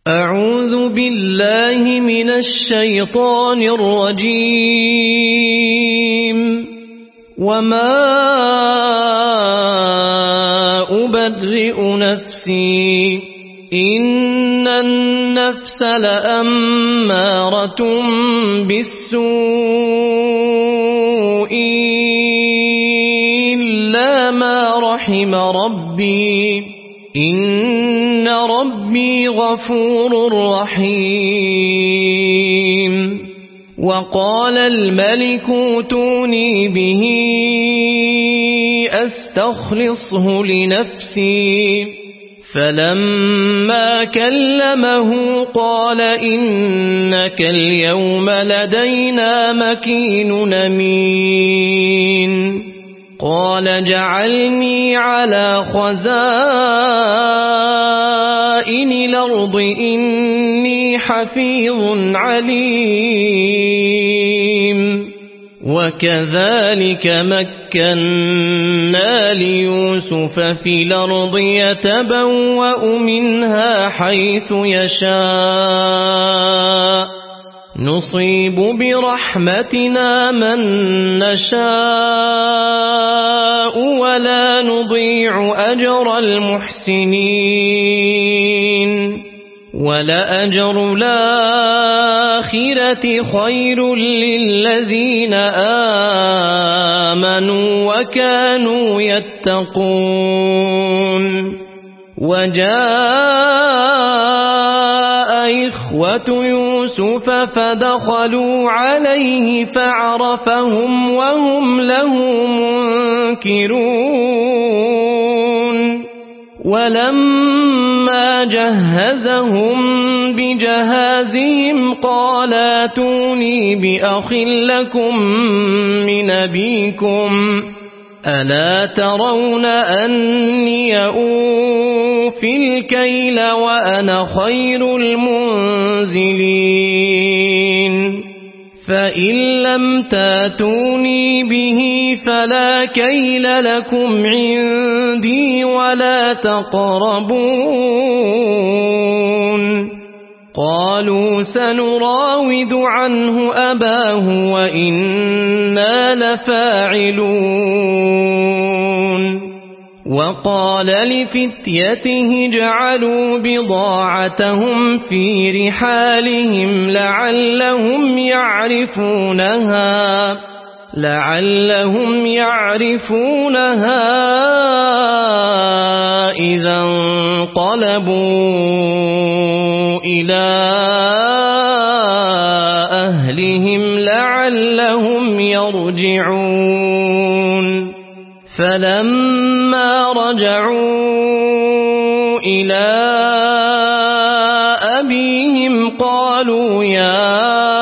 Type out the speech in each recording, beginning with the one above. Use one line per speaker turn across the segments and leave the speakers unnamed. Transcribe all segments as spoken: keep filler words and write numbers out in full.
أعوذ بالله من الشيطان الرجيم. وما أبرئ نفسي إن النفس لأمارة بالسوء إلا ما رحم ربي إن ربي غفور رحيم. وقال الملك ائتوني به أستخلصه لنفسي فلما كلمه قال إنك اليوم لدينا مكين أمين. قال جعلني على خزائن الأرض إني حفيظ عليم. وكذلك مكنا ليوسف في الأرض يتبوأ منها حيث يشاء نصيب برحمتنا من نشاء ولا نضيع أجر المحسنين. ولأجر الآخرة خير للذين آمنوا وكانوا يتقون. وجاء إخوة يوسف فدخلوا عليه فعرفهم وهم له منكرون. ولما جهزهم بجهازهم قال ائتوني بأخ لكم من أبيكم ألا ترون أني أوفي الكيل وأنا خير المنزلين. فإن لم تاتوني به فلا كيل لكم عندي ولا تقربون. قالوا سنراود عنه أباه وإنا لفاعلون. وقال لفتيته جعلوا بضاعتهم في رحالهم لعلهم يعرفونها لعلهم يعرفونها إذا انقلبوا إلى أهلهم لعلهم يرجعون. فلما رجعوا إلى أبيهم قالوا يا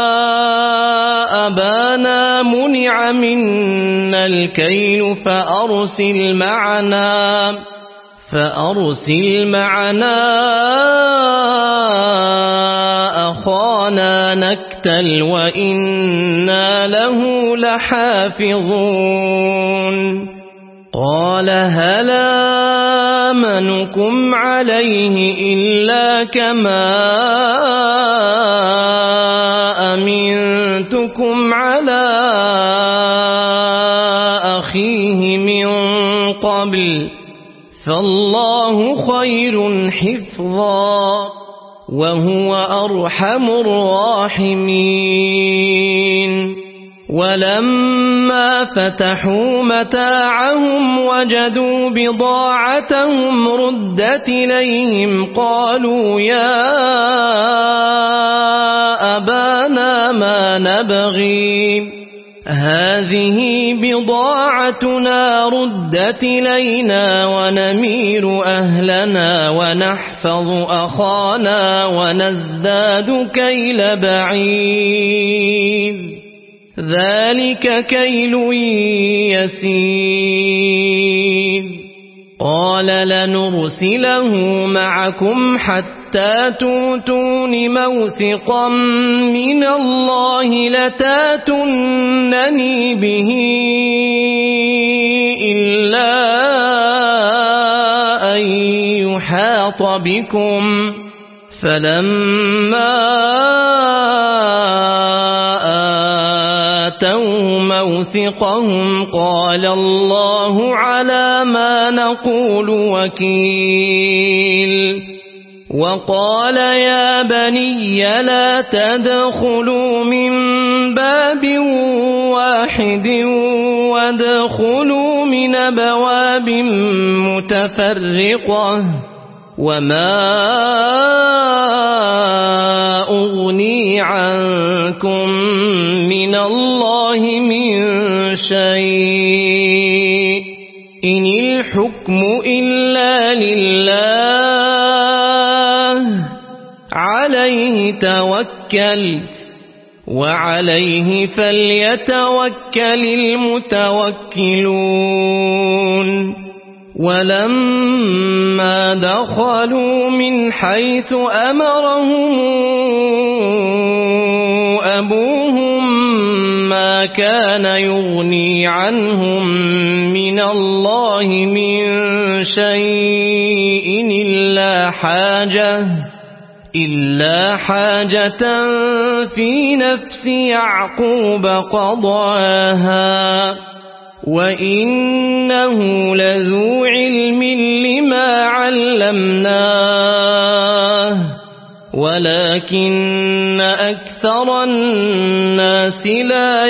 أبانا منع منا الكيل فأرسل معنا فأرسل معنا أخانا نكتل وإنا له لحافظون. قال هل آمنكم عليه إلا كما أمنتكم على أخيه من قبل فالله خير حفظا وهو أرحم الراحمين. ولما فتحوا متاعهم وجدوا بضاعتهم ردت إليهم قالوا يا أبانا ما نبغي هذه بضاعتنا ردت إلينا ونمير أهلنا ونحفظ أخانا ونزداد كيل بعير ذلك كيل يسير. قال لنرسله معكم حتى تؤتون موثقا من الله لتاتونني به إلا أن يحاط بكم فلما آتوا موثقهم قال الله على ما نقول وكيل وقال يا بني لا تدخلوا من باب واحد وادخلوا من أبواب متفرقة وما أغني عنكم من الله من شيء إن الحكم إلا لله عليه توكلت وعليه فليتوكل المتوكلون ولما دخلوا من حيث أمرهم أبوهم ما كان يغني عنهم من الله من شيء إلا حاجة إلا حاجة في نفس يعقوب قضاها وإنه لذو علم لما علمناه ولكن أكثر الناس لا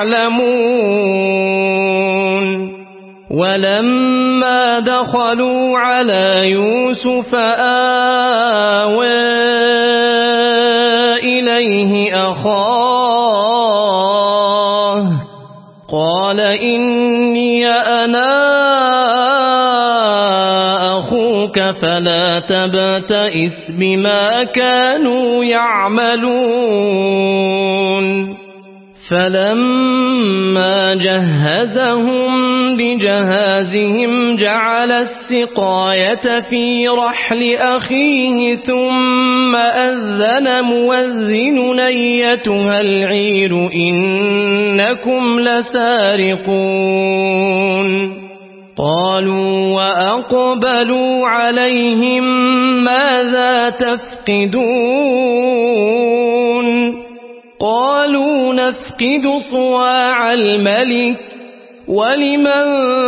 يعلمون ولما دخلوا على يوسف آوى إليه أخاه قال إني أنا أخوك فلا تبتئس بما كانوا يعملون فلما جهزهم بجهازهم جعل السقاية في رحل أخيه ثم أذن مؤذن أيتها العير إنكم لسارقون قالوا وأقبلوا عليهم ماذا تفقدون قالوا نفقد صواع الملك ولمن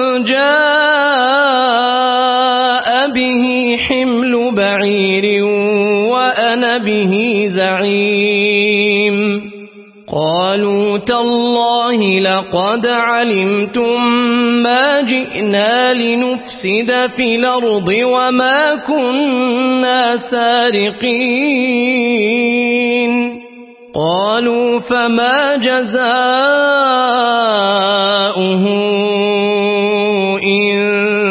جاء به حمل بعير وأنا به زعيم قالوا تالله لقد علمتم ما جئنا لنفسد في الأرض وما كنا سارقين قالوا فما جزاؤه إن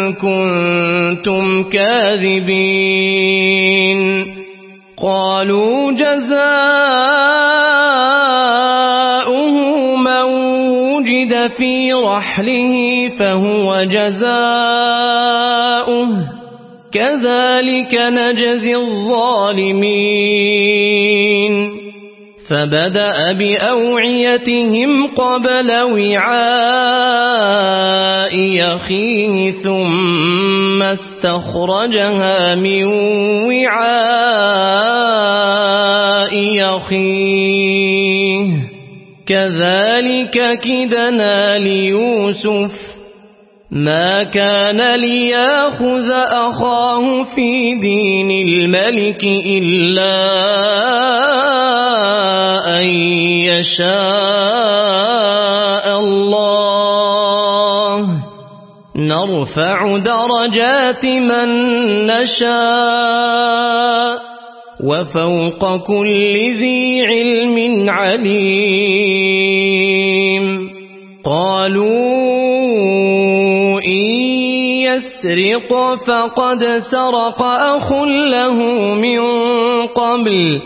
كنتم كاذبين قالوا جزاؤه من وجد في رحله فهو جزاؤه كذلك نجزي الظالمين فبدأ بأوعيتهم قبل وعاء أخيه ثم استخرجها من وعاء أخيه كذلك كدنا ليوسف ما كان ليأخذ أخاه في دين الملك إلا أن يشاء الله نرفع درجات من نشاء وفوق كل ذي علم عليم قالوا يسرق فقد سرق أخ له من قبل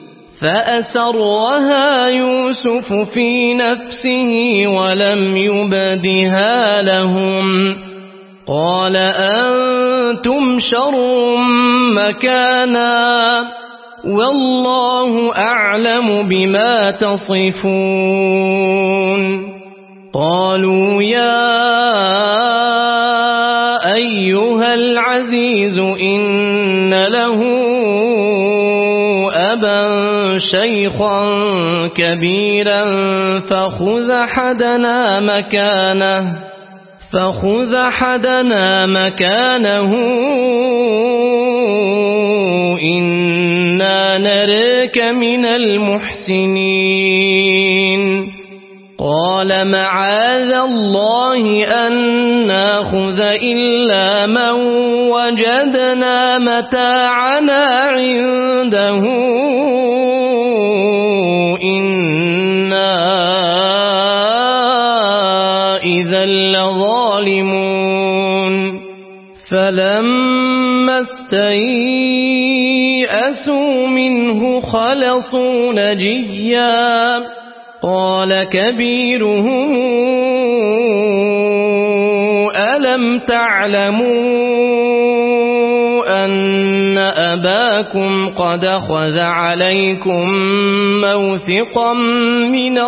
فأسرها يوسف في نفسه ولم يبدها لهم قال أنتم شر مكانا والله أعلم بما تصفون قالوا يا أيها العزيز إن له شيخا كبيرا فخذ أحدنا مكانه فخذ أحدنا مكانه إنا نراك من المحسنين قال معاذ الله أن ناخذ إلا من وجدنا متاعنا عنده إنا إذا لظالمون فلما استيئسوا منه خلصوا نجيا قال كبيرهم ألم تعلموا أن أباكم قد أخذ عليكم موثقا من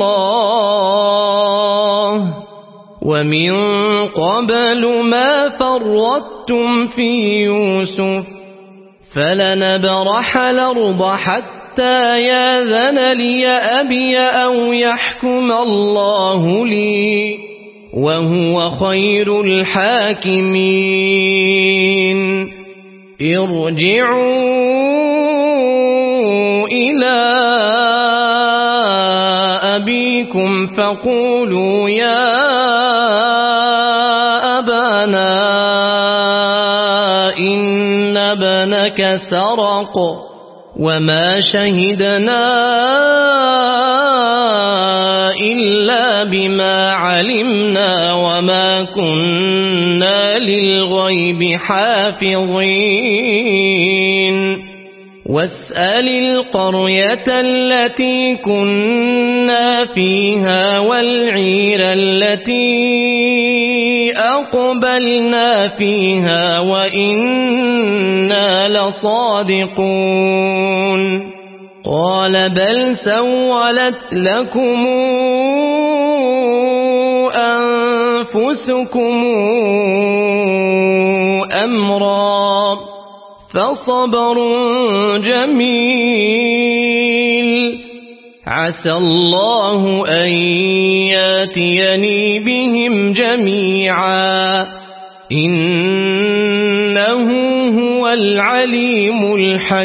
الله ومن قبل ما فرطتم في يوسف فلنبرح الأرض حتى ياذن لي أبي أو يحكم الله لي وهو خير الحاكمين ارجعوا إلى أبيكم فقولوا يا أبانا إن ابنك سرق وما شهدنا إلا بما علمنا وما كنا للغيب حافظين واسأل القرية التي كنا فيها والعير التي أقبلنا فيها وإنا لصادقون قال بل سولت لكم أنفسكم أمرا فصبر جميل عسى الله أن ياتيني بهم جميعا إنه هو العليم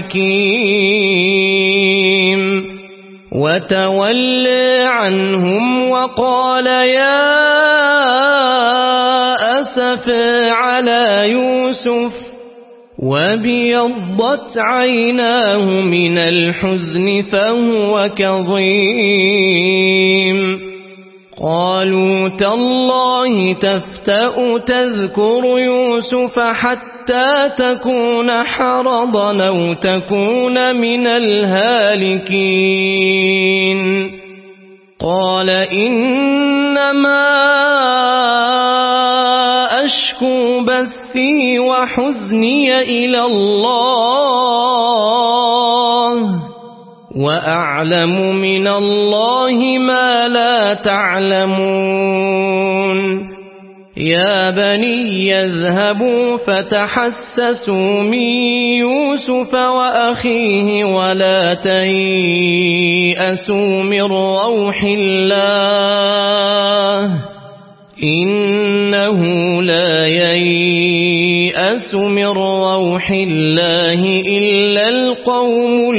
الحكيم وتولى عنهم وقال يا أسفا على يوسف وابيضت عيناه من الحزن فهو كظيم قالوا تالله تفتأ تذكر يوسف حتى تكون حرضا أو تكون من الهالكين قال إنما أشكو بثي وحزني إلى الله وأعلم من الله ما لا تعلمون يا بني اذهبوا فتحسسوا من يوسف وأخيه ولا تيأسوا من روح الله إنه لا ييأس من روح الله إلا القوم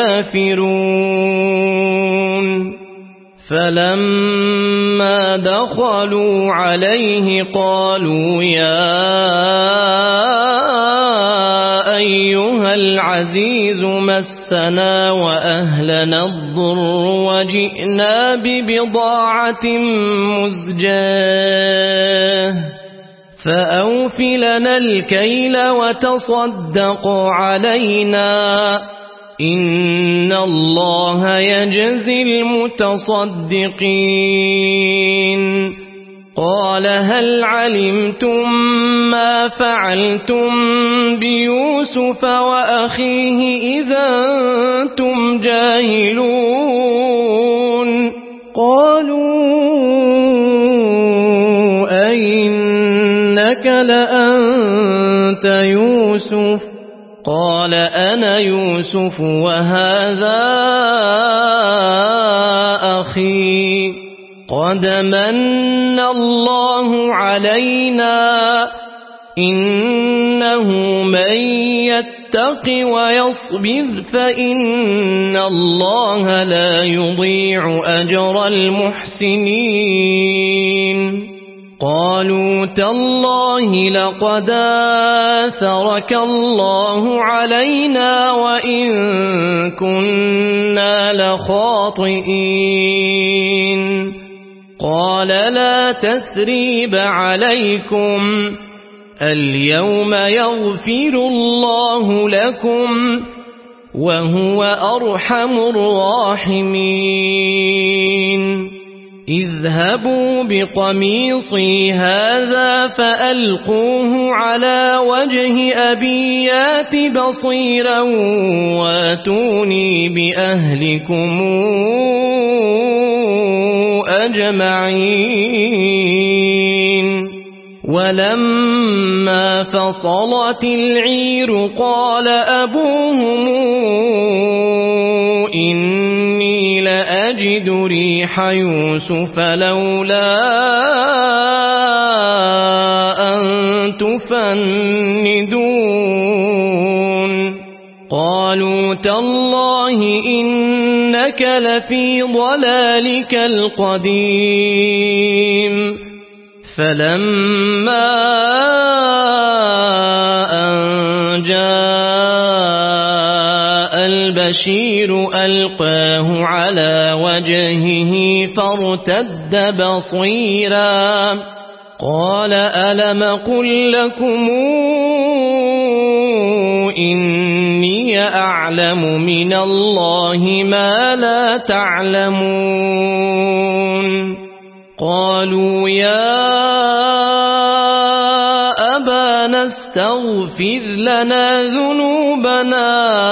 الكافرون فلما دخلوا عليه قالوا يا أيها العزيز مسنا وأهلنا الضر وجئنا ببضاعة مزجاة فأوف لنا الكيل وتصدق علينا إن الله يجزي المتصدقين قال هل علمتم ما فعلتم بيوسف وأخيه إذا أنتم جاهلون قالوا أئنك لأنت يوسف قال أنا يوسف وهذا أخي قد من الله علينا إنه من يتق ويصبر فإن الله لا يضيع أجر المحسنين قالوا تالله لقد آثرك الله علينا وإن كنا لخاطئين قال لا تثريب عليكم اليوم يغفر الله لكم وهو أرحم الراحمين اذهبوا بقميصي هذا فألقوه على وجه أبي يات بصيرا واتوني بأهلكم أجمعين ولما فصلت العير قال أبوهم إني لأجد ريح يوسف لولا أن تفندون قالوا تالله إنك لفي ضلالك القديم فلما أن جاء البشير ألقاه على وجهه فارتد بصيرا قال ألم قل لكم إني أعلم من الله ما لا تعلمون قالوا يا أبانا استغفر لنا ذنوبنا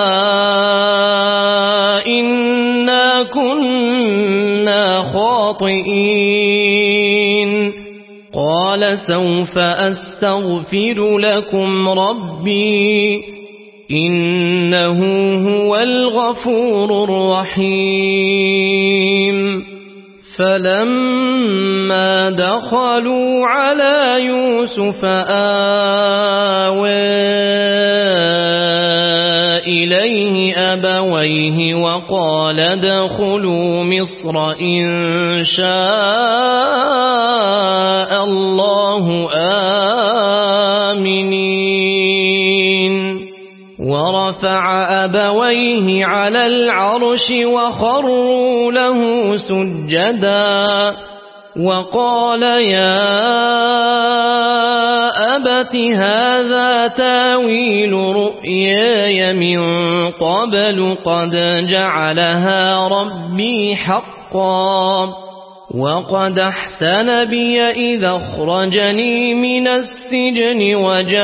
إنا كنا خاطئين قال سوف أستغفر لكم ربي إنه هو الغفور الرحيم فلما دخلوا على يوسف آوى إليه أبويه وقال ادخلوا مصر إن شاء الله آمنين ورفع أبويه على العرش وخروا له سجدا وقال يا أبت هذا تاويل رؤياي من قبل قد جعلها ربي حقا وقد أحسن بي إذا أخرجني من السجن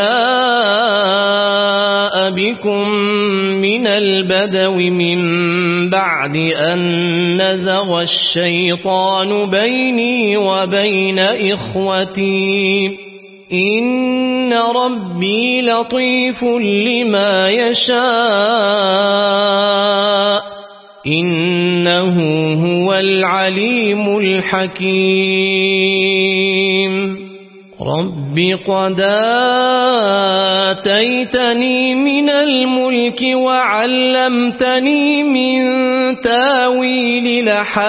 وجاء بكم من البدو من بعد أن نزغ الشيطان بيني وبين إخوتي إن ربي لطيف لما يشاء إنه هو العليم الحكيم رب قد آتيتني من الملك وعلمتني من تاويل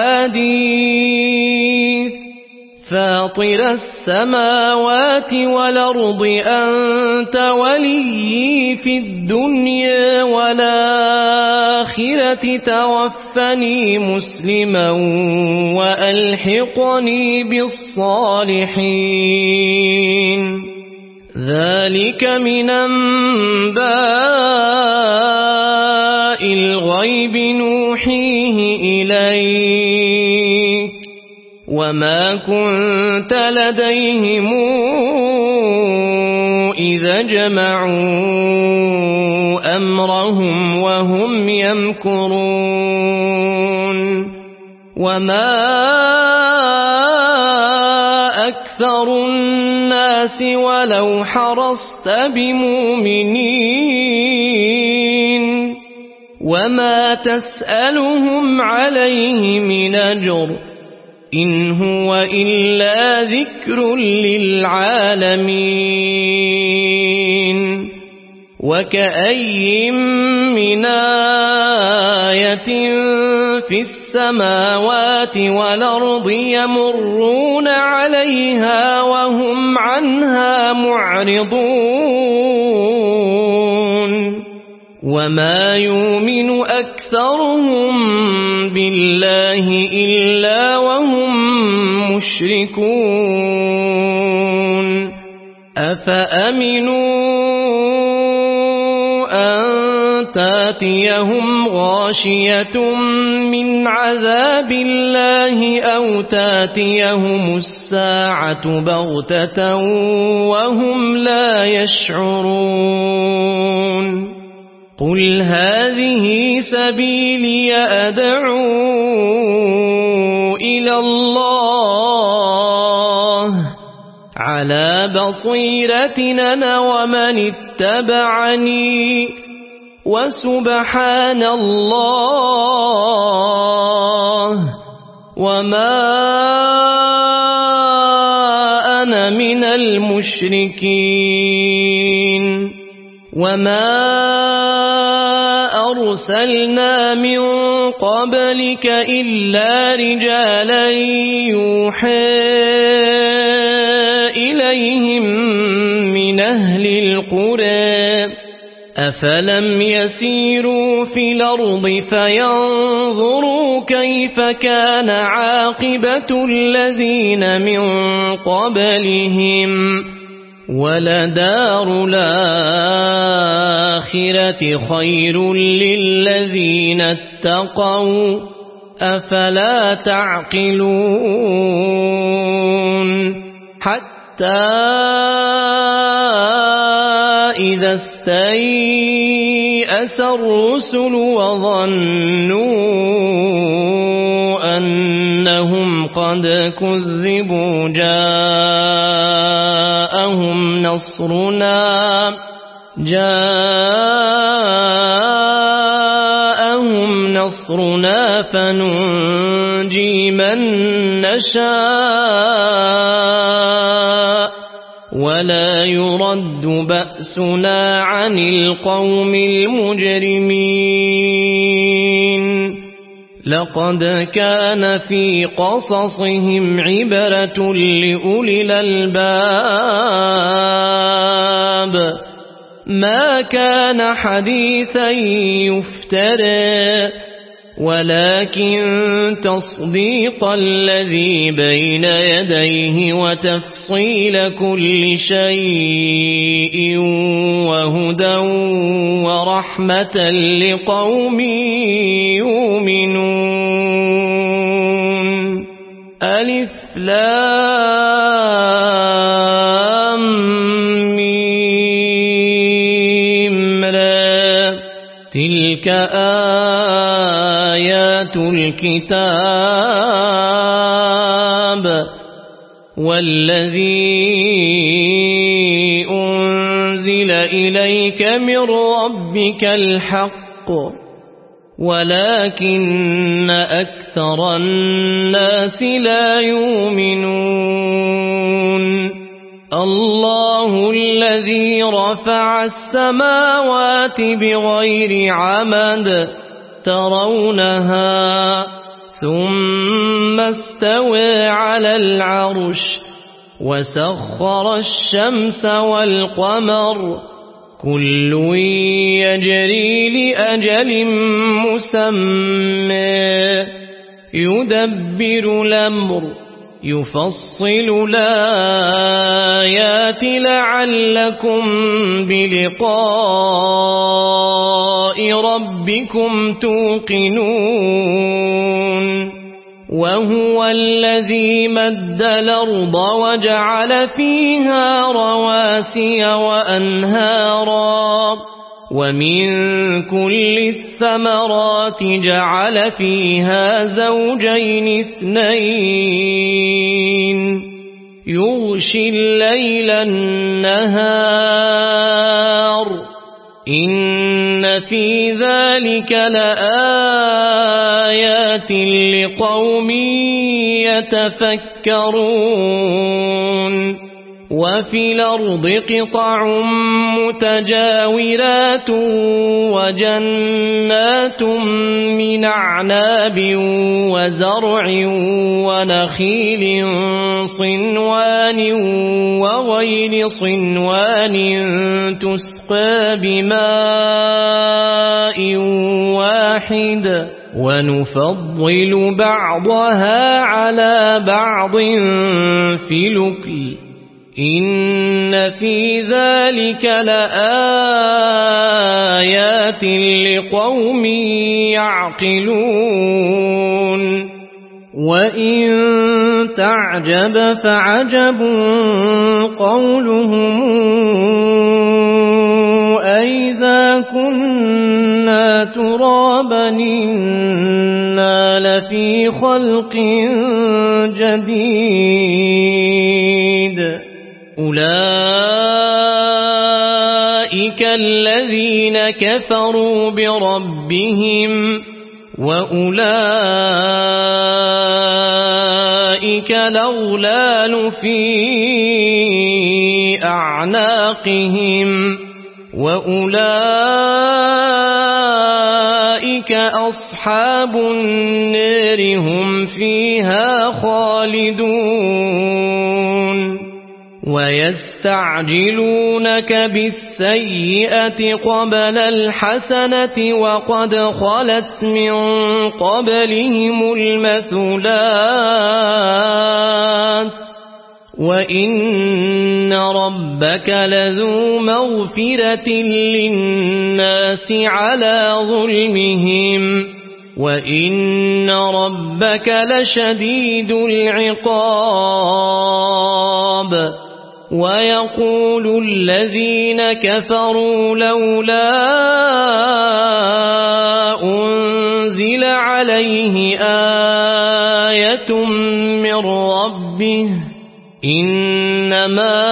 الأحاديث فاطر السماوات والأرض أنت وليي في الدنيا والآخرة توفني مسلما وألحقني بالصالحين ذلك من أنباء الغيب نوحيه إليك وما كنت لديهم إذا جمعوا أمرهم وهم يمكرون وما أكثر الناس ولو حرصت بمؤمنين وما تسألهم عليه من أجر إن هو إلا ذكر للعالمين وكأي من آية في السماوات والأرض يمرون عليها وهم عنها معرضون وما يؤمن أكثرهم بالله إلا وهم مشركون أفأمنوا أن تاتيهم غاشية من عذاب الله أو تاتيهم الساعة بغتة وهم لا يشعرون قل هذه سبيلي أدعو إلى الله على بصيرة أنا ومن اتبعني وسبحان الله وما أنا من المشركين وما أرسلنا من قبلك إلا رجالا يوحى إليهم من أهل القرى أفلم يسيروا في الأرض فينظروا كيف كان عاقبة الذين من قبلهم ولدار الآخرة خير للذين اتقوا أفلا تعقلون حتى إذا استيأس الرسل وظنوا أنهم قد كذبوا جاءهم نصرنا جاءهم نصرنا فننجي من نشاء ولا يرد بأسنا عن القوم المجرمين لقد كان في قصصهم عبرة لأولي الألباب ما كان حديثا يفترى ولكن تصديق الذي بين يديه وتفصيل كل شيء وهدى ورحمة لقوم يؤمنون ألف لام ميم را تلك آيات الكتاب والذي أنزل إليك من ربك الحق ولكن أكثر الناس لا يؤمنون الله الذي رفع السماوات بغير عمد ترونها ثم استوى على العرش وسخر الشمس والقمر كل يجري لأجل مسمى يدبر الأمر يفصل الآيات لعلكم بلقاء ربكم توقنون وهو الذي مد الأرض وجعل فيها رواسي وأنهارا ومن كل الثمرات جعل فيها زوجين اثنين يغشي الليل النهار إن في ذلك لآيات لقوم يتفكرون وفي الأرض قطع متجاورات وجنات من أعناب وزرع ونخيل صنوان وغير صنوان تسقى بماء واحد ونفضل بعضها على بعض في الأكل إن في ذلك لآيات لقوم يعقلون وإن تعجب فعجب قولهم أئذا كنا ترابا إنا لفي خلق جديد أولئك الذين كفروا بربهم وأولئك الأغلال في أعناقهم وأولئك أصحاب النار هم فيها خالدون ويستعجلونك بالسيئة قبل الحسنة وقد خلت من قبلهم المثلات وإن ربك لذو مغفرة للناس على ظلمهم وإن ربك لشديد العقاب ويقول الذين كفروا لولا أنزل عليه آية من ربه إنما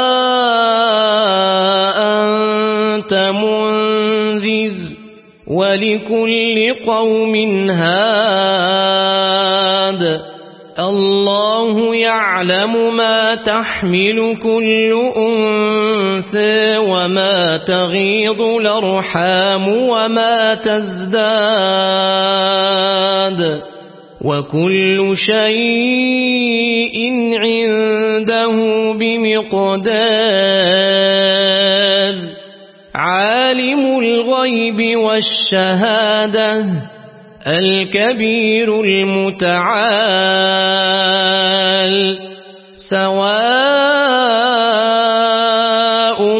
أنت منذر ولكل قوم هاد الله يعلم ما تحمل كل أنثى وما تغيض الأرحام وما تزداد وكل شيء عنده بمقدار عالم الغيب والشهادة الكبير المتعال سواء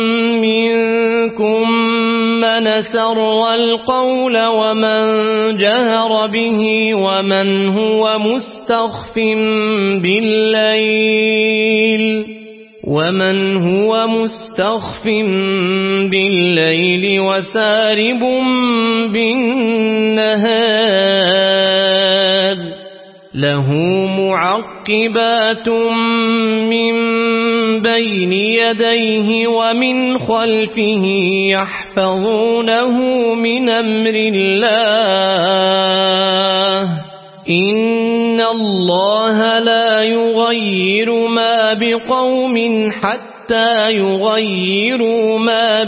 منكم من سر القول ومن جهر به ومن هو مستخف بالليل ومن هو مستخف بالليل وسارب بالنهار له معقبات من بين يديه ومن خلفه يحفظونه من أمر الله إن الله لا يغير ما بقوم حتى يغيروا ما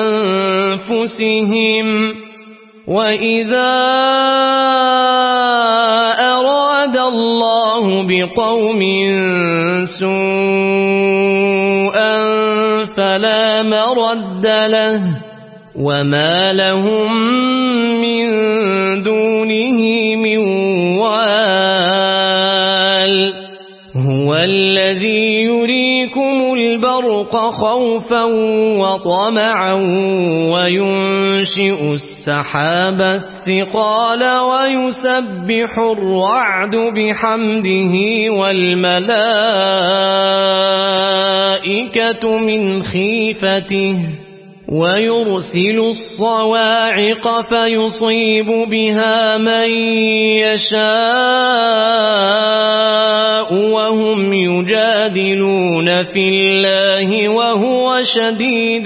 بأنفسهم وإذا أراد الله بقوم سوءا فلا مرد له وما لهم من دونه من وال هو الذي يريكم البرق خوفا وطمعا وينشئ السحاب الثقال ويسبح الرعد بحمده والملائكة من خيفته ويرسل الصواعق فيصيب بها من يشاء وهم يجادلون في الله وهو شديد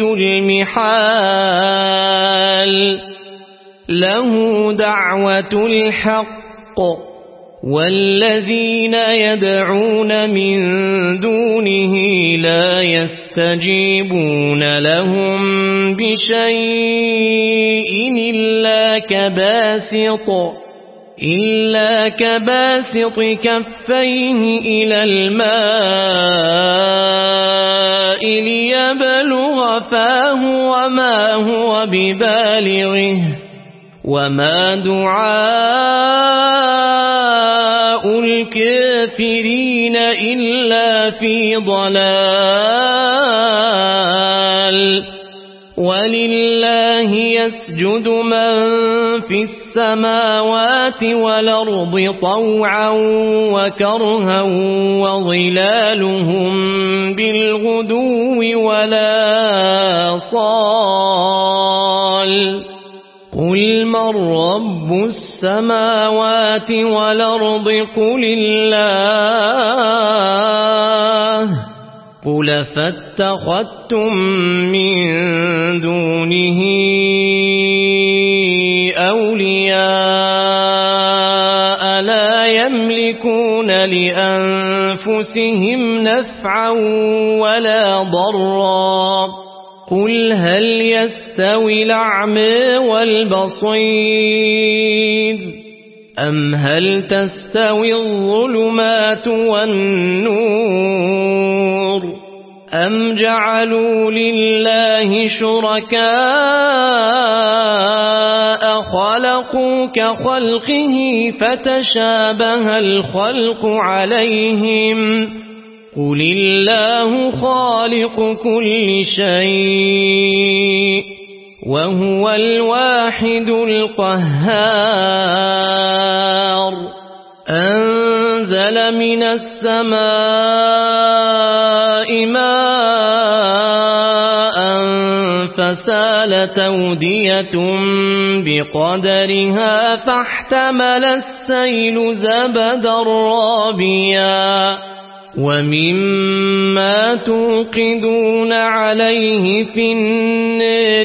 المحال له دعوة الحق والذين يدعون من دونه لا يستجيبون لهم بشيء إلا كباسط إلا كباسط كفيه إلى الماء ليبلغ فاه وما هو ببالغه وما دعاء الكافرين إلا في ضلال ولله يسجد من في السماوات والأرض طوعا وكرها وظلالهم بالغدو ولا صال قل من رب السماوات والأرض قل الله قل فاتخذتم من دونه أولياء لا يملكون لأنفسهم نفعا ولا ضرا قل هل يستوي الأعمى والبصير أم هل تستوي الظلمات والنور أم جعلوا لله شركاء خلقوا كخلقه فتشابه الخلق عليهم قل الله خالق كل شيء وهو الواحد القهار أنزل من السماء ماء فسالت أودية بقدرها فاحتمل السيل زبدا رابيا ومما توقدون عليه في النار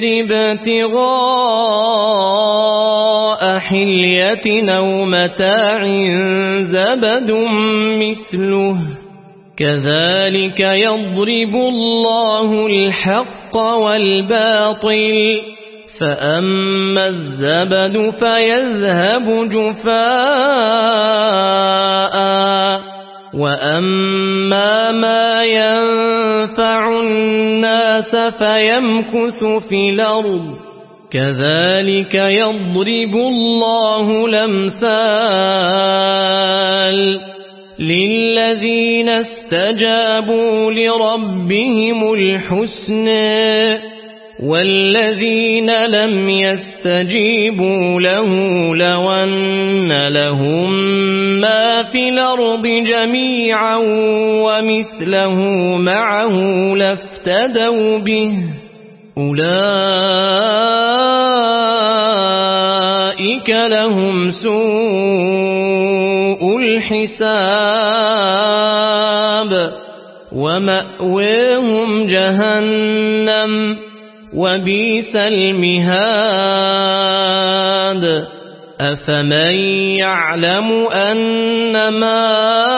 ابتغاء حلية أو متاع زبد مثله كذلك يضرب الله الحق والباطل فأما الزبد فيذهب جفاء وأما ما ينفع الناس فيمكث في الأرض كذلك يضرب الله الأمثال للذين استجابوا لربهم الحسنى والذين لم يستجيبوا له لو أن لهم ما في الأرض جميعا ومثله معه لافتدوا به أولئك لهم سوء الحساب ومأواهم جهنم وبئس المهاد أفمن يعلم أنما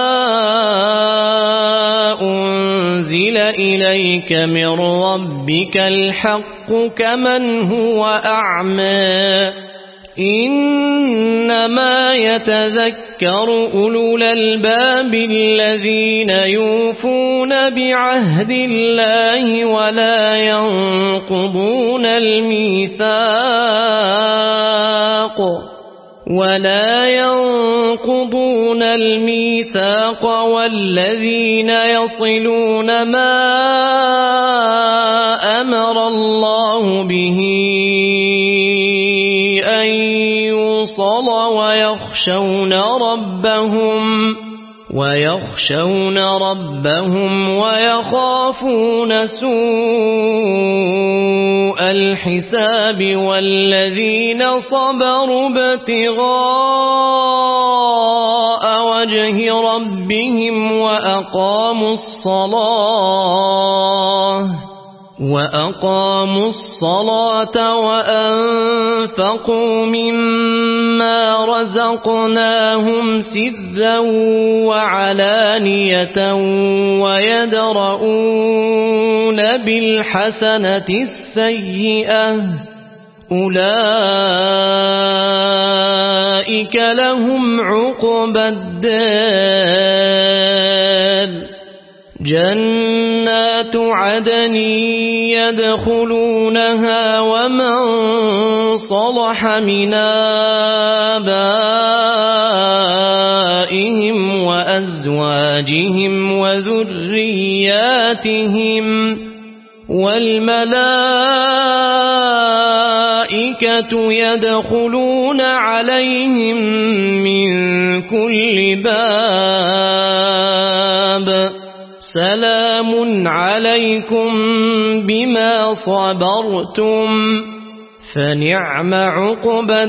أنزل إليك من ربك الحق كمن هو أعمى إنما يتذكر أولو الألباب الذين يوفون بعهد الله ولا ينقضون الميثاق ولا ينقضون الميثاق والذين يصلون ما أمر الله به أن يوصل ويخشون ربهم ويخشون ربهم ويخافون سوء الحساب والذين صبروا ابتغاء وجه ربهم وأقاموا الصلاة وأقاموا الصلاة وأنفقوا مما رزقناهم سرا وعلانية ويدرؤون بالحسنة السيئة أولئك لهم عقبى الدار جنات عدن يدخلونها ومن صلح من آبائهم وأزواجهم وذرياتهم والملائكة يدخلون عليهم من كل باب سلام عليكم بما صبرتم فنعم عقبى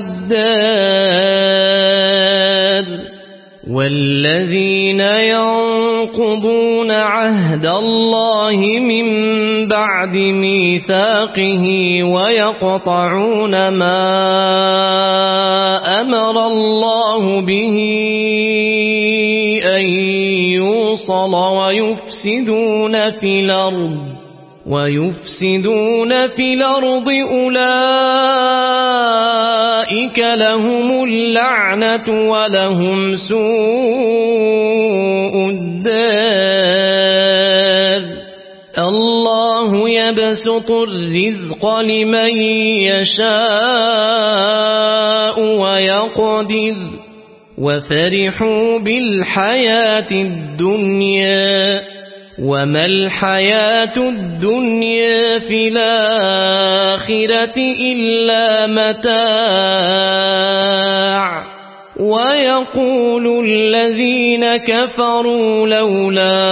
الدار والذين ينقضون عهد الله من بعد ميثاقه ويقطعون ما أمر الله به أن يوصل ويفسدون في الأرض ويفسدون في الأرض أولئك لهم اللعنة ولهم سوء الدار الله يبسط الرزق لمن يشاء ويقدر وفرحوا بالحياة الدنيا وما الحياة الدنيا في الآخرة إلا متاع ويقول الذين كفروا لولا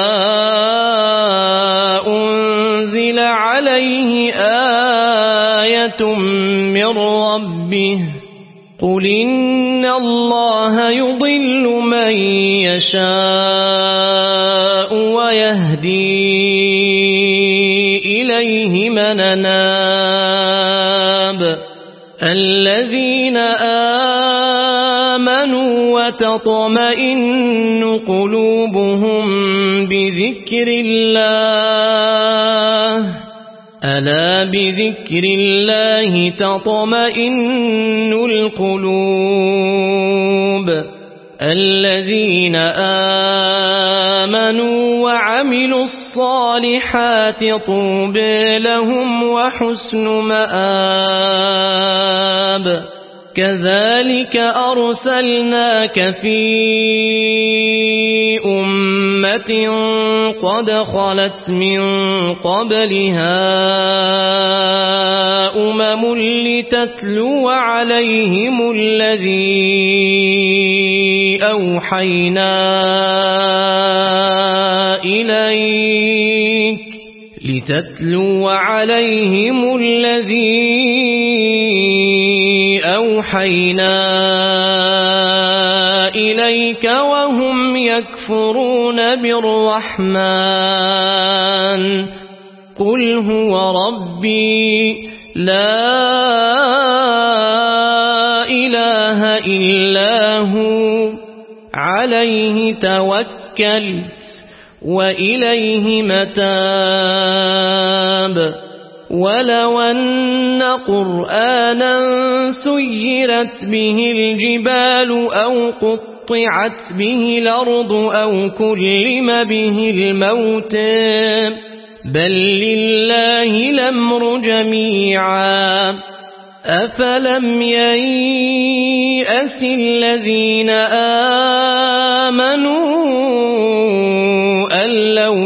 أنزل عليه آية من ربه قل إن الله يضل من يشاء ويهدي إليه من أناب الذين آمنوا وتطمئن قلوبهم بذكر الله ألا بذكر الله تطمئن القلوب الذين آمنوا وعملوا الصالحات طوبى لهم وحسن مآب كذلك أرسلناك في أمة قد خلت من قبلها أمم لتتلو عليهم الذي أوحينا إليك لتتلو عليهم الذي أوحينا إليك وهم يكفرون بالرحمن قل هو ربي لا إله إلا هو عليه توكلت وإليه متاب ولو أن قرآنا سيرت به الجبال أو قطعت به الأرض أو كلم به الموت بل لله الأمر جميعا أفلم ييأس الذين آمنوا أن لو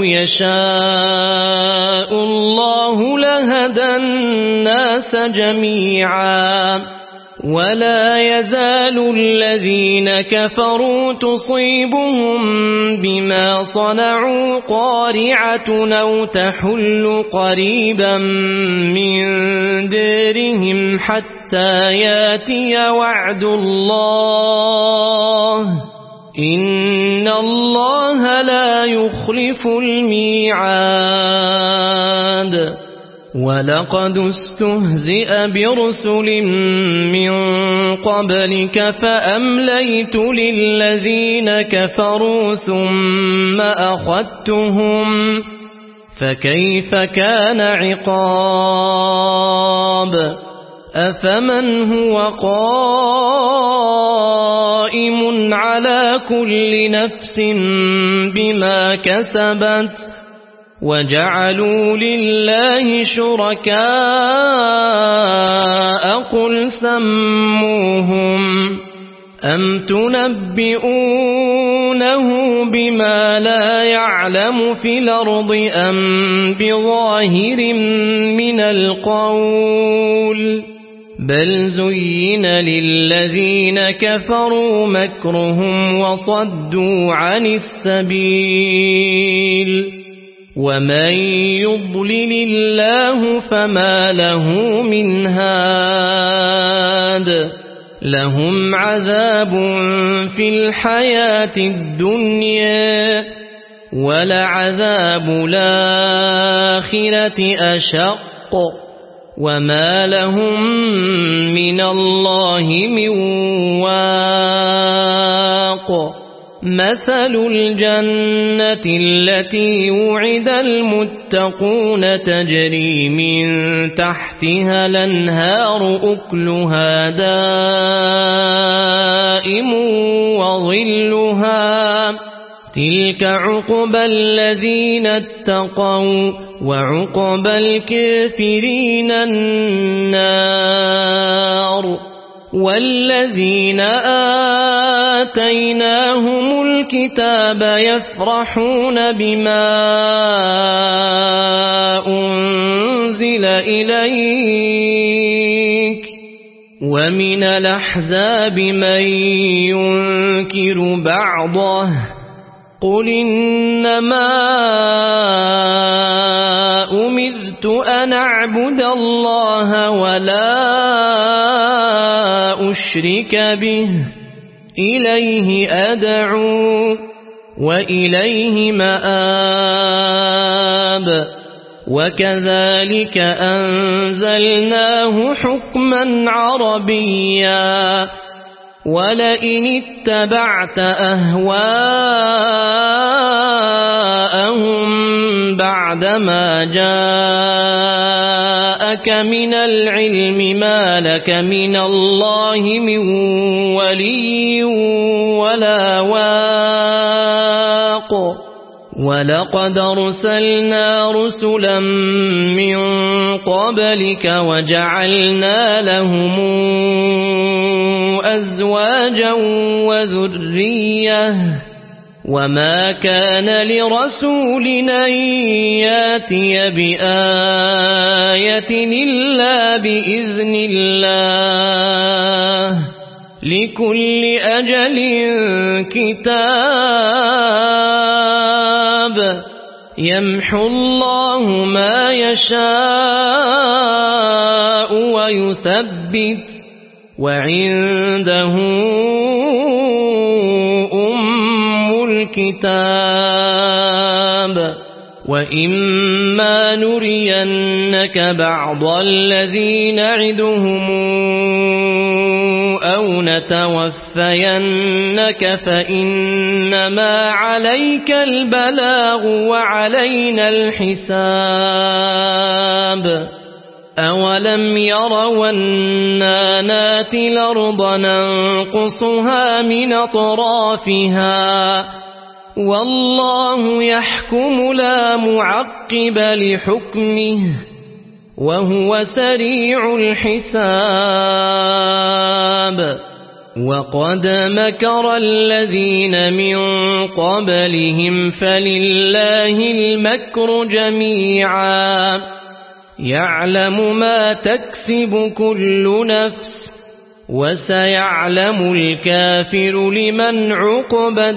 يشاء الله لهدى الناس جميعا ولا يزال الذين كفروا تصيبهم بما صنعوا قارعة أو تحل قريبا من دارهم حتى ياتي وعد الله إن الله لا يخلف الميعاد. ولقد استهزئ برسل من قبلك فأمليت للذين كفروا ثم أخذتهم فكيف كان عقاب. أفمن هو قائم على كل نفس بما كسبت وجعلوا لله شركاء قل سموهم أم تنبئونه بما لا يعلم في الأرض أم بظاهر من القول بل زين للذين كفروا مكرهم وصدوا عن السبيل ومن يضلل الله فما له من هاد لهم عذاب في الحياة الدنيا ولعذاب الآخرة أشق وما لهم من الله من واق. مثل الجنة التي وعد المتقون تجري من تحتها الأنهار أكلها دائم وظلها تلك عقبى الذين اتقوا وعقبى الكافرين النار. والذين آتيناهم الكتاب يفرحون بما أنزل إليك ومن الأحزاب من ينكر بعضه قل إنما أمرت أن أعبد الله ولا أشرك به إليه أدعو وإليه مآب. وكذلك أنزلناه حكما عربيا ولئن اتبعت أهواءهم بعدما جاءك من العلم ما لك من الله من ولي ولا واق. ولقد أرسلنا رسلا من قبلك وجعلنا لهم أزواجا وذرية وما كان لرسول أن ياتي بآية إلا بإذن الله لكل أجل كتاب يمحو الله ما يشاء ويثبت وعنده أم الكتاب. وإما نرينك بعض الذي نعدهم أو نتوفينك فإنما عليك البلاغ وعلينا الحساب. أولم يروا أنا ناتي الأرض ننقصها من أطرافها والله يحكم لا معقب لحكمه وهو سريع الحساب. وقد مكر الذين من قبلهم فلله المكر جميعا يعلم ما تكسب كل نفس وسيعلم الكافر لمن عقبى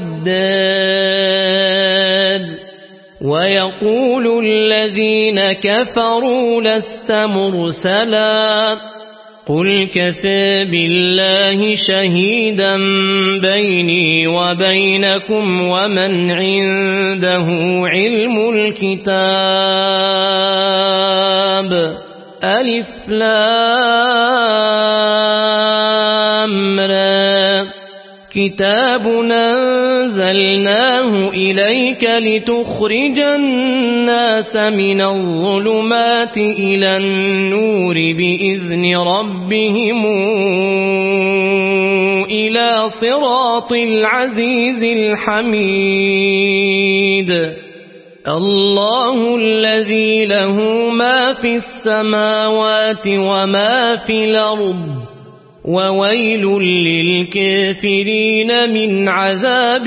الدار ويقول الذين كفروا لست مرسلا قل كفى بالله شهيدا بيني وبينكم ومن عنده علم الكتاب ألف لام را كتاب أنزلناه إليك لتخرج الناس من الظلمات إلى النور بإذن ربهم إلى صراط العزيز الحميد الله الذي له ما في السماوات وما في الأرض وويل للكافرين من عذاب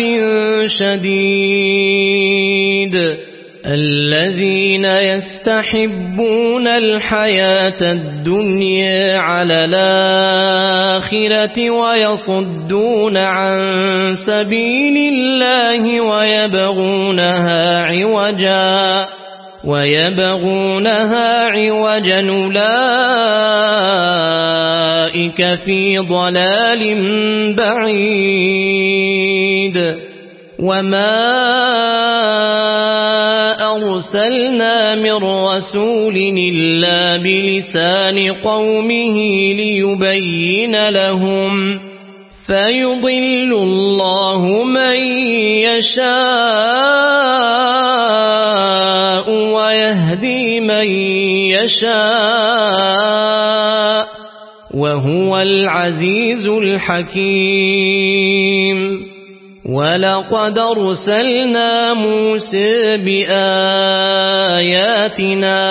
شديد الذين يستحبون الحياة الدنيا على الآخرة ويصدون عن سبيل الله ويبغونها عوجا ويبغونها عوجا أولئك في ضلال بعيد وما أرسلنا من رسول إلا بلسان قومه ليبين لهم فيضل الله من يشاء ويهدي من يشاء وهو العزيز الحكيم ولقد أرسلنا موسى بآياتنا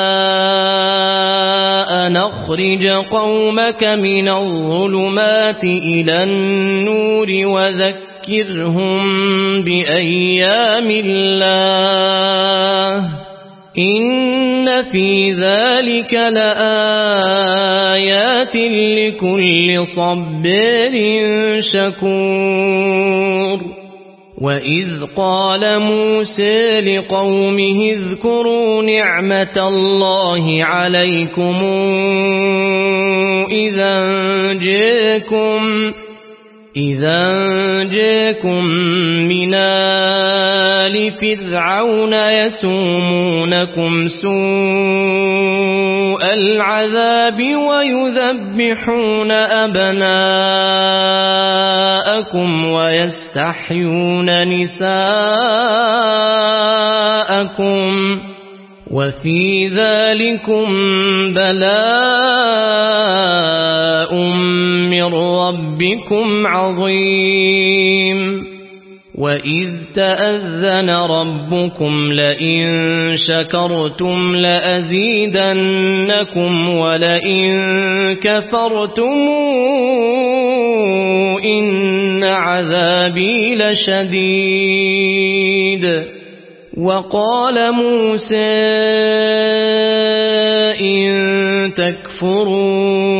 أن أخرج قومك من الظلمات إلى النور وذكرهم بأيام الله إن في ذلك لآيات لكل صبار شكور وإذ قال موسى لقومه اذكروا نعمة الله عليكم إذا جاءكم إذا جاءكم من آل فرعون يسومونكم سوء العذاب ويذبحون أبناءكم ويستحيون نساءكم وفي ذلكم بلاء من ربكم عظيم وإذ تأذن ربكم لئن شكرتم لأزيدنكم ولئن كفرتم إن عذابي لشديد وقال موسى إن تكفروا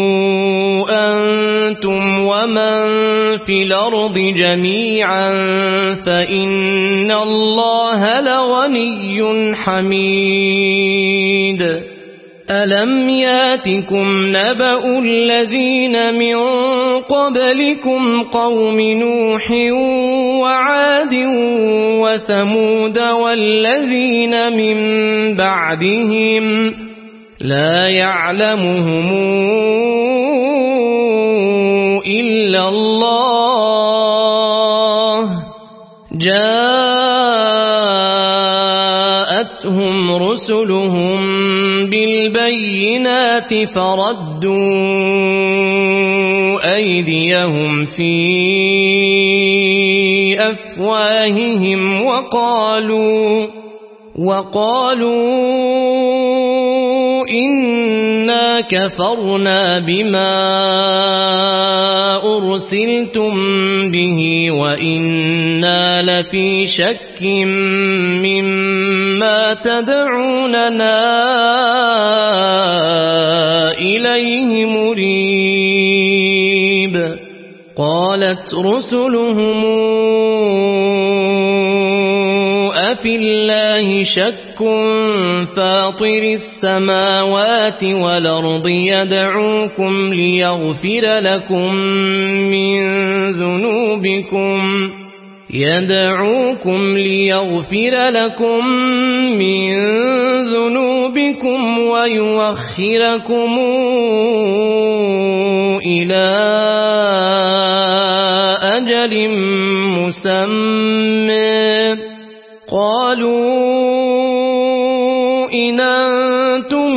أنتم ومن في الأرض جميعا فإن الله لغني حميد ألم ياتكم نبأ الذين من قبلكم قوم نوح وعاد وثمود والذين من بعدهم لا يعلمهم إلا الله جاءتهم رسلهم بالبينات فردوا أيديهم في أفواههم وقالوا وقالوا إنا كفرنا بما أرسلتم به وإنا لفي شك مما تدعوننا إليه مريب قالت رسلهم أفي الله شك فاطر السماوات والأرض يدعوكم ليغفر لكم من ذنوبكم يدعوكم ليغفر لكم من ذنوبكم ويؤخركم إلى أجل مسمى قالوا إن أنتم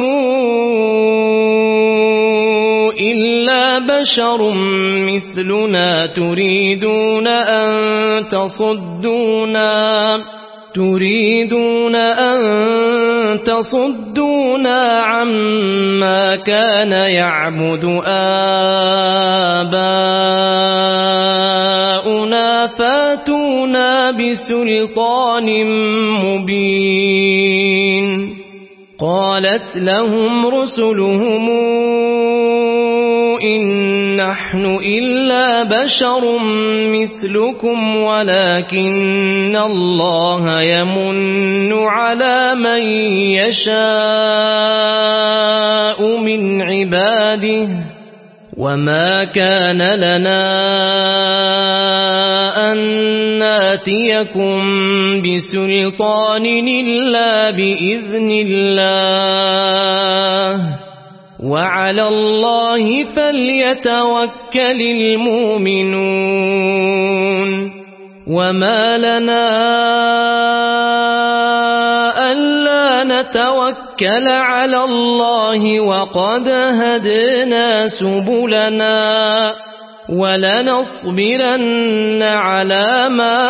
إلا بشر مثلنا تريدون أن تصدونا تريدون أن تصدونا عما كان يعبد آباؤنا فاتونا بسلطان مبين قالت لهم رسلهم إن نحن إلا بشر مثلكم ولكن الله يمن على من يشاء من عباده وما كان لنا أن ناتيكم بسلطان إلا بإذن الله وعلى الله فليتوكل المؤمنون وما لنا ألا نتوكل على الله وقد هدينا سبلنا ولنصبرن على ما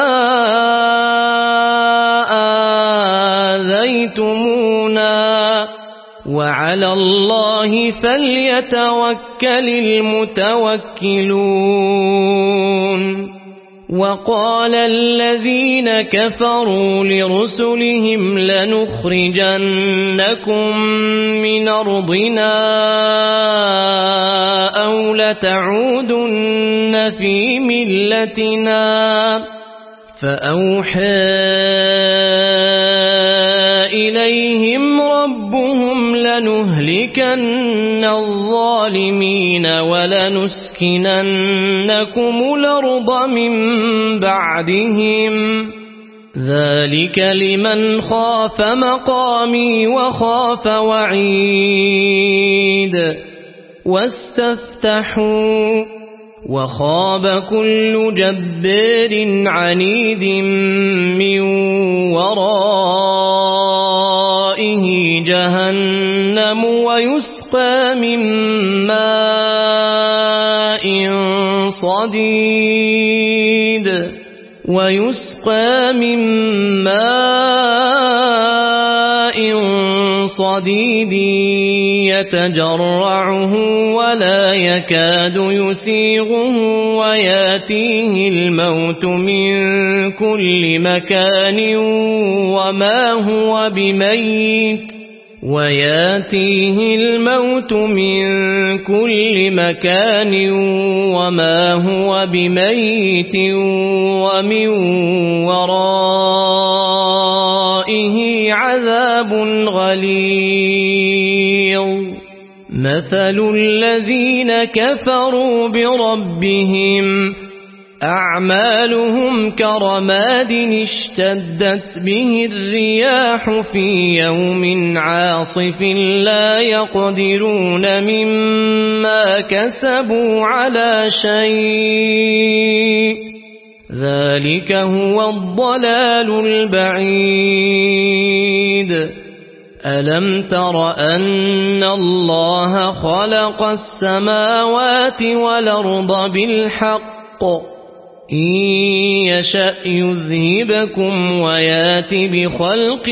آذيتمونا وعلى الله فليتوكل المتوكلون وقال الذين كفروا لرسلهم لنخرجنكم من أرضنا أو لتعودن في ملتنا فأوحى إليهم ربهم لنهلكن الظالمين ولنسكننكم الأرض من بعدهم ذلك لمن خاف مقامي وخاف وعيد واستفتحوا وخاب كل جبار عنيد من ورائه جهنم ويسقى من ماء صديد ويسقى من ماء صديد يتجرعه ولا يكاد يسيغه وياتيه الموت من كل مكان وما هو بميت وياتيه الموت من كل مكان وما هو بميت ومن ورائه عذاب غليظ مثل الذين كفروا بربهم أعمالهم كرماد اشتدت به الرياح في يوم عاصف لا يقدرون مما كسبوا على شيء ذلك هو الضلال البعيد ألم تر أن الله خلق السماوات والأرض بالحق إن يشأ يذهبكم ويات بخلق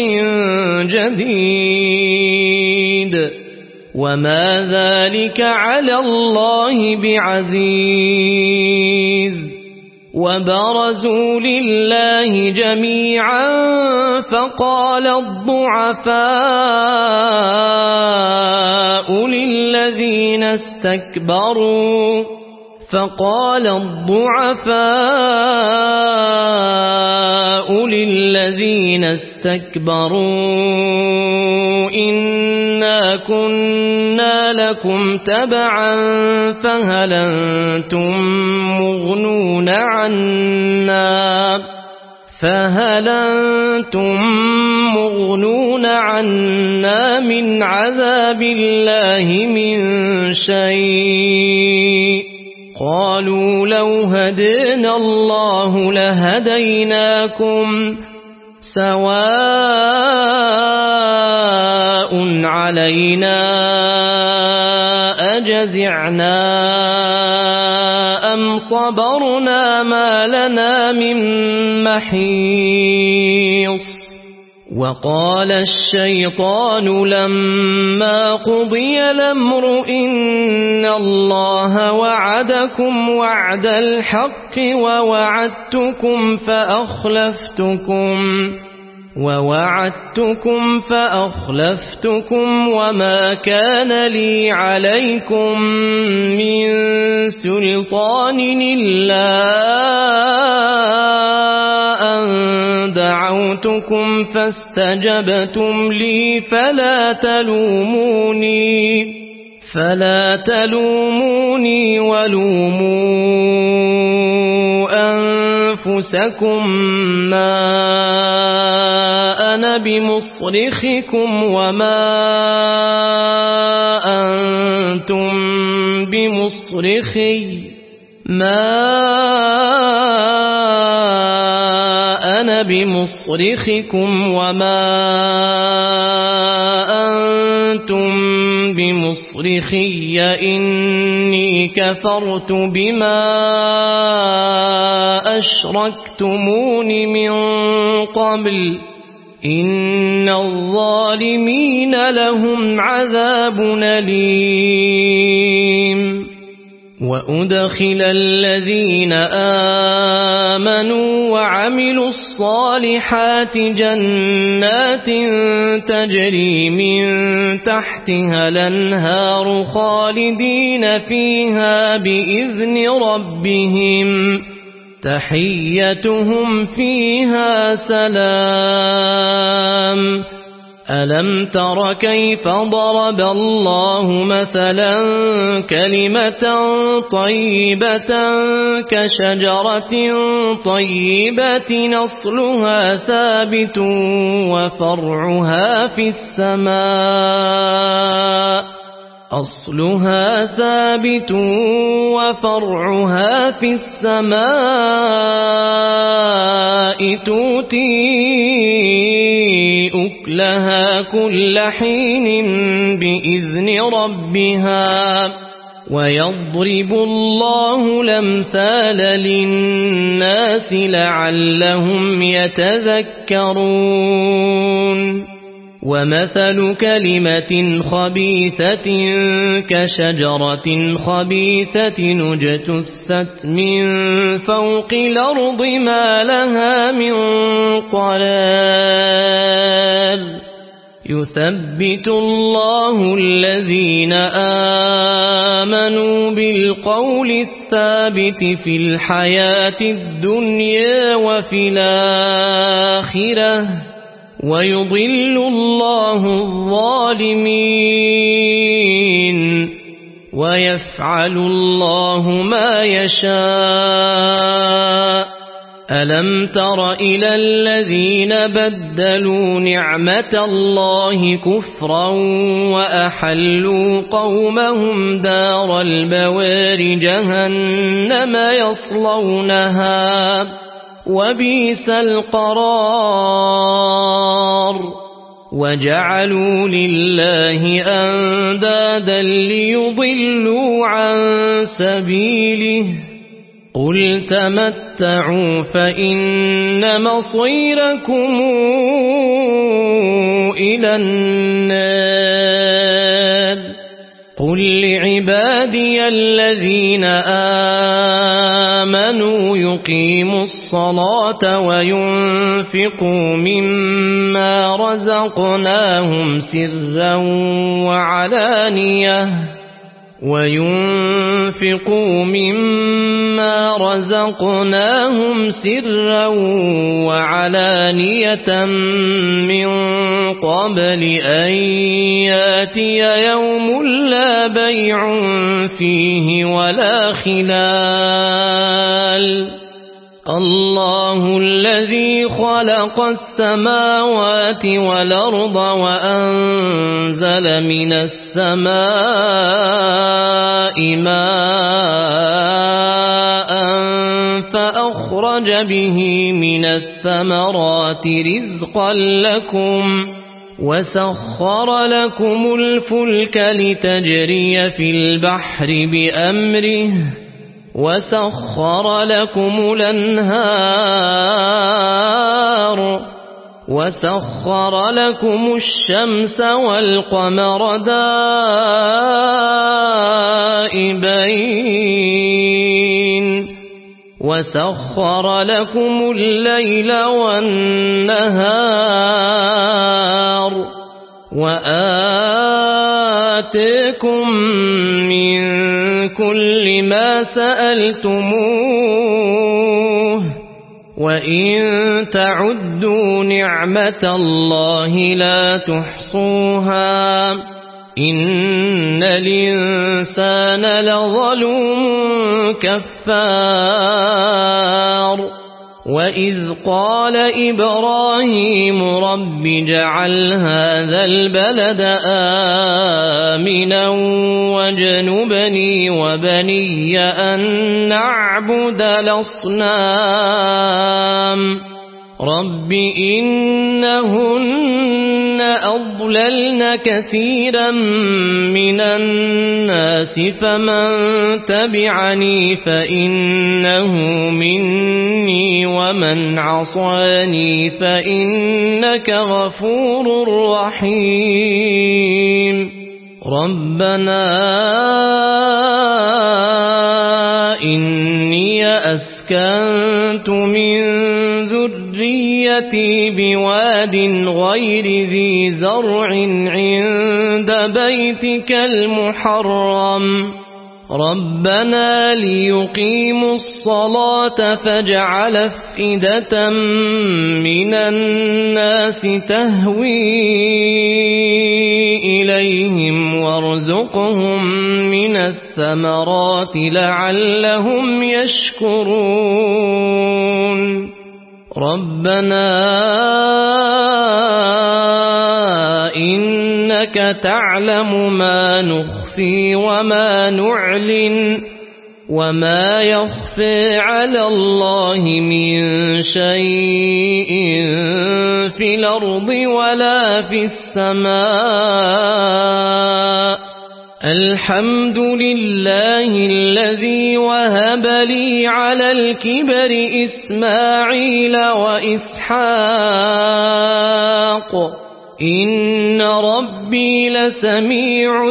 جديد وما ذلك على الله بعزيز وبرزوا لله جميعا فقال الضعفاء للذين استكبروا فقال الضعفاء للذين استكبروا إنا كنا لكم تبعا فهل أنتم مغنون عنا فهل أنتم مغنون عنا من عذاب الله من شيء قالوا لو هدينا الله لهديناكم سواء علينا أجزعنا أم صبرنا ما لنا من محيص وقال الشيطان لما قضي الأمر إن الله وعدكم وعد الحق ووعدتكم فأخلفتكم ووعدتكم فأخلفتكم وما كان لي عليكم من سلطان إلا أن دعوتكم فاستجبتم لي فلا تلوموني فلا تلوموني ولوموا أنفسكم ما أنا بمصرخكم وما أنتم بمصرخي ما أنا بمصرخكم وما أنتم بمصرخي إني كفرت بما أشركتمون من قبل إن الظالمين لهم عذاب أليم وأدخل الذين آمنوا وعملوا الصالحات جنات تجري من تحتها الأنهار خالدين فيها بإذن ربهم تحيتهم فيها سلام ألم تر كيف ضرب الله مثلا كلمة طيبة كشجرة طيبة أصلها ثابت وفرعها في السماء أصلها ثابت وفرعها في السماء تؤتي أكلها كل حين بإذن ربها ويضرب الله الأمثال للناس لعلهم يتذكرون ومثل كلمة خبيثة كشجرة خبيثة اجتثت من فوق الأرض ما لها من قرار يثبت الله الذين آمنوا بالقول الثابت في الحياة الدنيا وفي الآخرة ويضل الله الظالمين ويفعل الله ما يشاء ألم تر إلى الذين بدلوا نعمة الله كفرا وأحلوا قومهم دار البوار جهنم يصلونها وبئس القرار وجعلوا لله أندادا ليضلوا عن سبيله قل تمتعوا فإن مصيركم إلى النار قل لعبادي الذين آمنوا يقيموا الصلاة وينفقوا مما رزقناهم سرا وعلانية وينفقوا مما رزقناهم سرا وعلانية من قبل أن ياتي يوم لا بيع فيه ولا خلال. الله الذي خلق السماوات والأرض وأنزل من السماء ماء فأخرج به من الثمرات رزقا لكم وسخر لكم الفلك لتجري في البحر بأمره وسخر لكم الأنهار وسخر لكم الشمس والقمر دائبين وسخر لكم الليل والنهار وآتاكم من كل ما سألتموه وإن تعدوا نعمة الله لا تحصوها إن الإنسان لظلوم كفار. وإذ قال إبراهيم رب اجعل هذا البلد آمنا واجنبني وبني أن نعبد الأصنام رب إنهن أضللن كثيرا من الناس فمن تبعني فإنه مني ومن عصاني فإنك غفور رحيم. ربنا إني أسكنت من ذريتي بواد غير ذي زرع عند بيتك المحرم ربنا ليقيموا الصلاة فاجعل أفئدة من الناس تهوي إليهم وارزقهم من الثمرات لعلهم يشكرون. ربنا إنك تعلم ما نخفي وما نعلن وما يخفى على الله من شيء في الأرض ولا في السماء. الحمد لله الذي وهب لي على الكبر إسماعيل وإسحاق إن ربي لسميع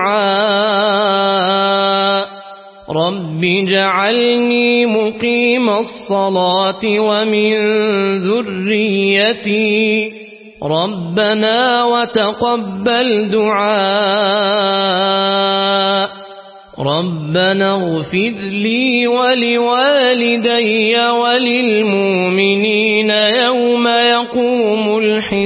الدعاء. رب اجعلني مقيم الصلاة ومن ذريتي ربنا وتقبل دعاء. ربنا اغفر لي ولوالدي وللمؤمنين يوم يقوم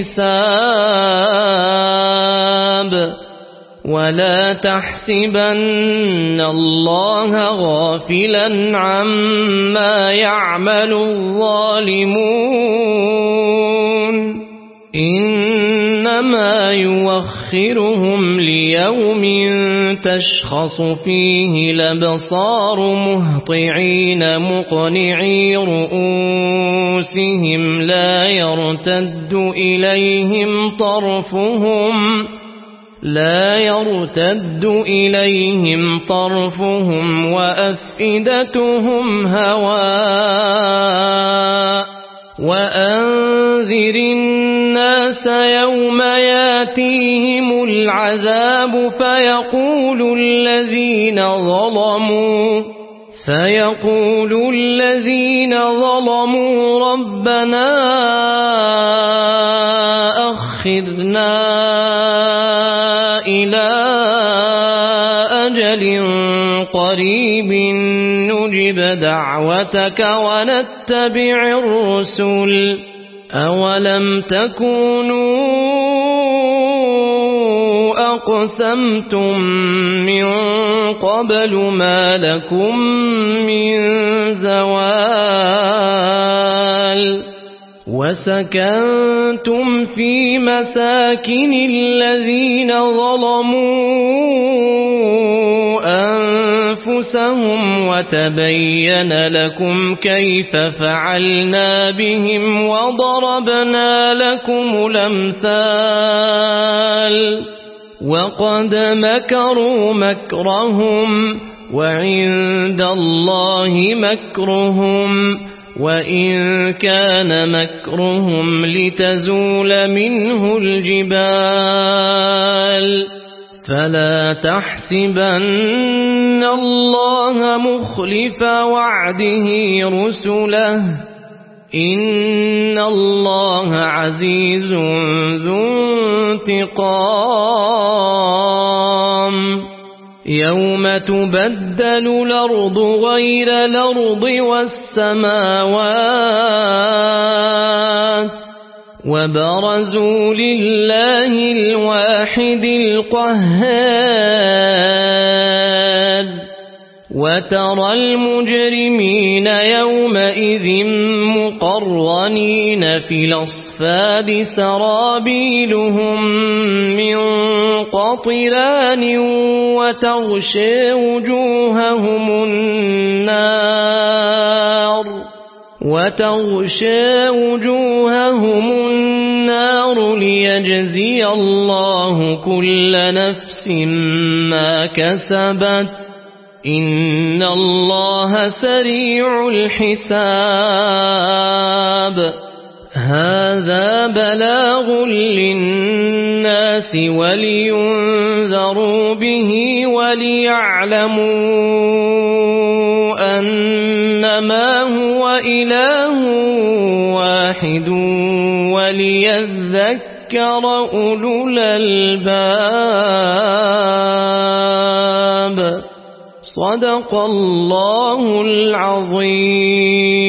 الحساب. ولا تحسبن الله غافلا عما يعمل الظالمون إنما يوخرهم ليوم تشخص فيه الأبصار مهطعين مقنعي رؤوسهم لا يرتد إليهم طرفهم لا يرتد إليهم طرفهم وأفئدتهم هواء. وأنذر الناس يوم ياتيهم العذاب فيقول الذين ظلموا فيقول الذين ظلموا ربنا أخرنا إلى أجل قريب نجب دعوتك ونتبع الرسل أولم تكونوا أقسمتم من قبل ما لكم من زوال وسكنتم في مساكن الذين ظلموا أنفسهم وتبين لكم كيف فعلنا بهم وضربنا لكم الأمثال وقد مكروا مكرهم وعند الله مكرهم وإن كان مكرهم لتزول منه الجبال فلا تحسبن الله مخلف وعده رسله إن الله عزيز ذو انتقام يوم تبدل الأرض غير الأرض والسماوات وبرزوا لله الواحد القهار وترى المجرمين يومئذ مقرنين في الأصفاد سرابيلهم من قطران وتغشى وجوههم النار وتغشى وجوههم النار ليجزي الله كل نفس ما كسبت إن الله سريع الحساب هذا بلاغ للناس ولينذروا به وليعلموا أنما هو إله واحد وليذكر أولو الألباب صدق الله العظيم.